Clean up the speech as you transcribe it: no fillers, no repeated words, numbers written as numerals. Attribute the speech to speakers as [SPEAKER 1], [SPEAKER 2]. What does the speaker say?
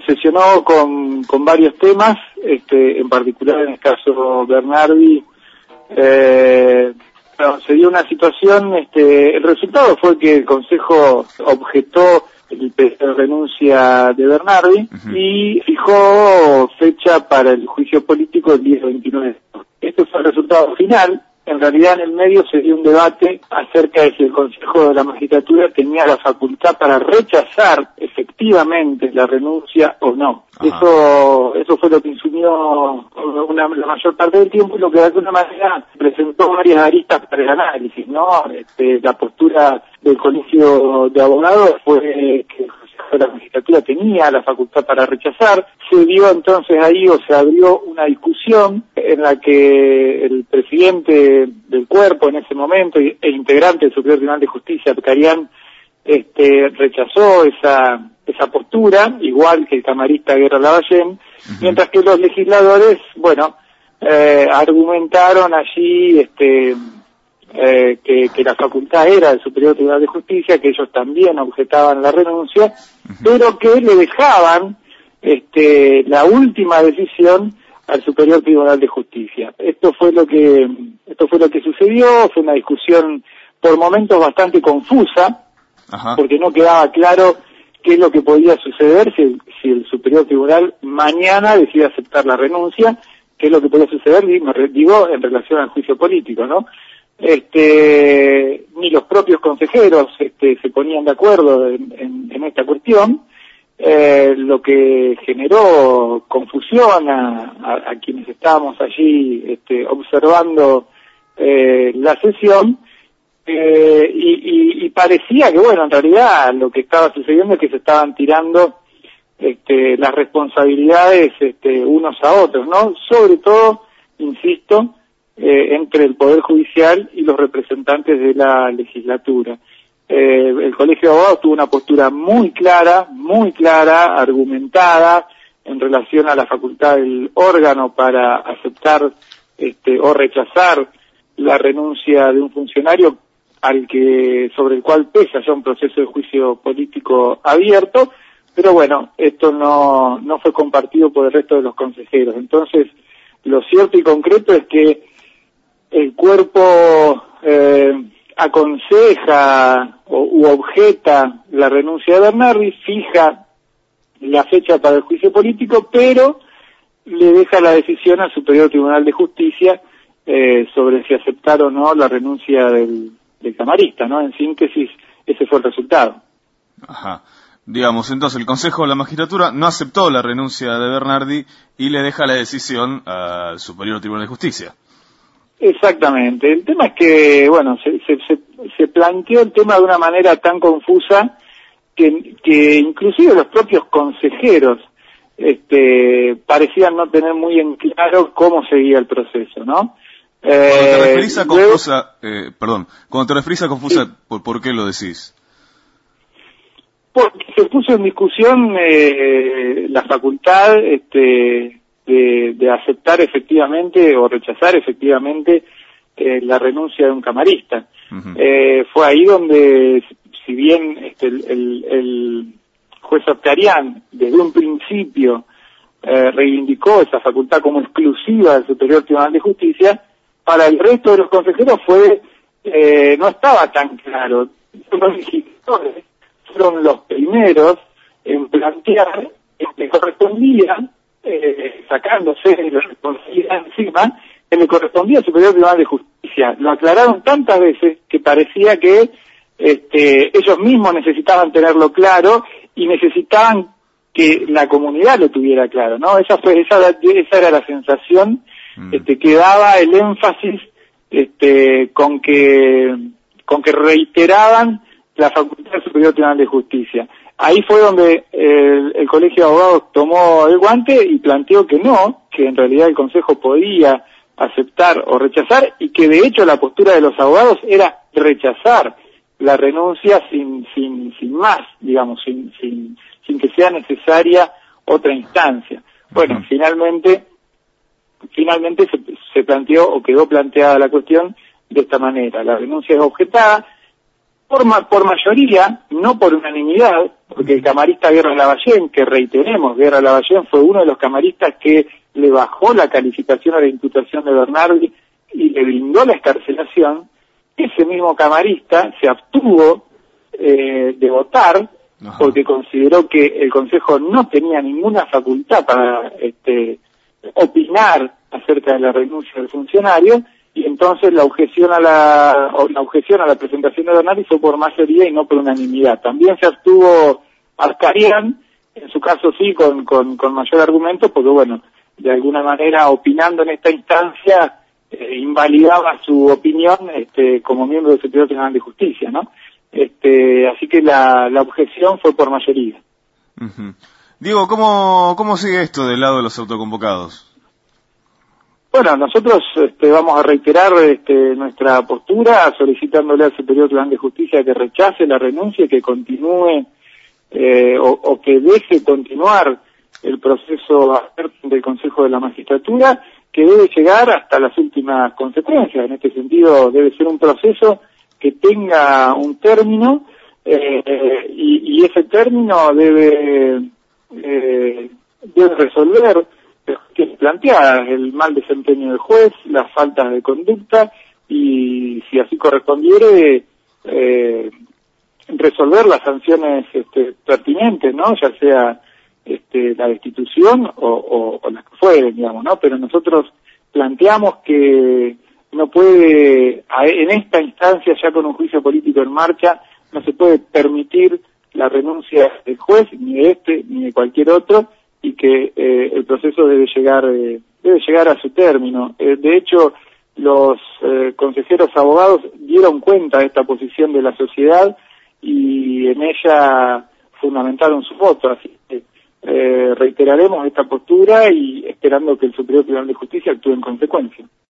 [SPEAKER 1] obsesionó con varios temas, en particular en el caso Bernardi. Se dio una situación, el resultado fue que el Consejo objetó el pedido de renuncia de Bernardi y fijó fecha para el juicio político el día 29. Este fue el resultado final. En realidad, en el medio se dio un debate acerca de si el Consejo de la Magistratura tenía la facultad para rechazar efectivamente la renuncia o no. Eso fue lo que insumió la mayor parte del tiempo y lo que de alguna manera presentó varias aristas para el análisis, ¿no? La postura del Colegio de Abogados fue que el Consejo de la Magistratura tenía la facultad para rechazar. Se dio entonces ahí, o se abrió una discusión en la que el presidente del cuerpo en ese momento e integrante del Superior Tribunal de Justicia, Carián, rechazó esa postura, igual que el camarista Guerra Lavallén, mientras que los legisladores, argumentaron allí que la facultad era del Superior Tribunal de Justicia, que ellos también objetaban la renuncia, pero que le dejaban la última decisión al Superior Tribunal de Justicia. Esto fue lo que sucedió. Fue una discusión por momentos bastante confusa, porque no quedaba claro qué es lo que podía suceder si el Superior Tribunal mañana decide aceptar la renuncia, qué es lo que podía suceder, digo, en relación al juicio político, ¿no? Ni los propios consejeros se ponían de acuerdo en esta cuestión, lo que generó confusión a quienes estábamos allí observando la sesión, y parecía que, en realidad lo que estaba sucediendo es que se estaban tirando las responsabilidades unos a otros, ¿no? Sobre todo, insisto, entre el Poder Judicial y los representantes de la legislatura. El Colegio de Abogados tuvo una postura muy clara, argumentada, en relación a la facultad del órgano para aceptar o rechazar la renuncia de un funcionario sobre el cual pesa ya un proceso de juicio político abierto, pero esto no fue compartido por el resto de los consejeros. Entonces, lo cierto y concreto es que el cuerpo aconseja u objeta la renuncia de Bernardi, fija la fecha para el juicio político, pero le deja la decisión al Superior Tribunal de Justicia sobre si aceptar o no la renuncia del camarista, ¿no? En síntesis, ese fue el resultado.
[SPEAKER 2] Digamos, entonces el Consejo de la Magistratura no aceptó la renuncia de Bernardi y le deja la decisión al Superior Tribunal de Justicia.
[SPEAKER 1] Exactamente. El tema es que, se planteó el tema de una manera tan confusa que inclusive los propios consejeros parecían no tener muy en claro cómo seguía el proceso, ¿no?
[SPEAKER 2] Cuando te referís a confusa, cuando te referís a confusa, sí. ¿Por qué lo decís?
[SPEAKER 1] Porque se puso en discusión la facultad de aceptar efectivamente o rechazar efectivamente la renuncia de un camarista. Fue ahí donde, si bien el juez Octarián desde un principio reivindicó esa facultad como exclusiva del Superior Tribunal de Justicia, para el resto de los consejeros no estaba tan claro. Los legisladores fueron los primeros en plantear que correspondía, sacándose la responsabilidad encima, que le correspondía al Superior Tribunal de Justicia. Lo aclararon tantas veces que parecía que ellos mismos necesitaban tenerlo claro y necesitaban que la comunidad lo tuviera claro, ¿no? Esa era la sensación que daba el énfasis con que reiteraban la facultad del Superior Tribunal de Justicia. Ahí fue donde el Colegio de Abogados tomó el guante y planteó que en realidad el Consejo podía aceptar o rechazar, y que de hecho la postura de los abogados era rechazar la renuncia sin más, digamos, sin que sea necesaria otra instancia. Bueno, finalmente se planteó o quedó planteada la cuestión de esta manera. La renuncia es objetada, por mayoría, no por unanimidad, porque el camarista Guerra Lavallén, que reiteremos, Guerra Lavallén fue uno de los camaristas que le bajó la calificación a la imputación de Bernardi y le brindó la excarcelación. Ese mismo camarista se abstuvo de votar porque consideró que el Consejo no tenía ninguna facultad para opinar acerca de la renuncia del funcionario, y entonces la objeción a la presentación de Bernardi fue por mayoría y no por unanimidad. También se abstuvo Ascarian, en su caso sí, con mayor argumento, porque bueno, de alguna manera opinando en esta instancia invalidaba su opinión como miembro del Superior Tribunal de Justicia, ¿no? Así que la objeción fue por mayoría.
[SPEAKER 2] Diego, ¿cómo sigue esto del lado de los autoconvocados?
[SPEAKER 1] Bueno, nosotros vamos a reiterar nuestra postura, solicitándole al Superior Tribunal de Justicia que rechace la renuncia y que continúe o que deje continuar el proceso del Consejo de la Magistratura, que debe llegar hasta las últimas consecuencias. En este sentido, debe ser un proceso que tenga un término y ese término debe resolver cuestiones planteadas, el mal desempeño del juez, las faltas de conducta y, si así correspondiere, resolver las sanciones pertinentes, ¿no? Ya sea la destitución o las que fueren, digamos, ¿no? Pero nosotros planteamos que no puede, en esta instancia, ya con un juicio político en marcha, no se puede permitir la renuncia del juez, ni de ni de cualquier otro, y que el proceso debe llegar a su término. De hecho, los consejeros abogados dieron cuenta de esta posición de la sociedad y en ella fundamentaron su voto, así que reiteraremos esta postura y esperando que el Superior Tribunal de Justicia actúe en consecuencia.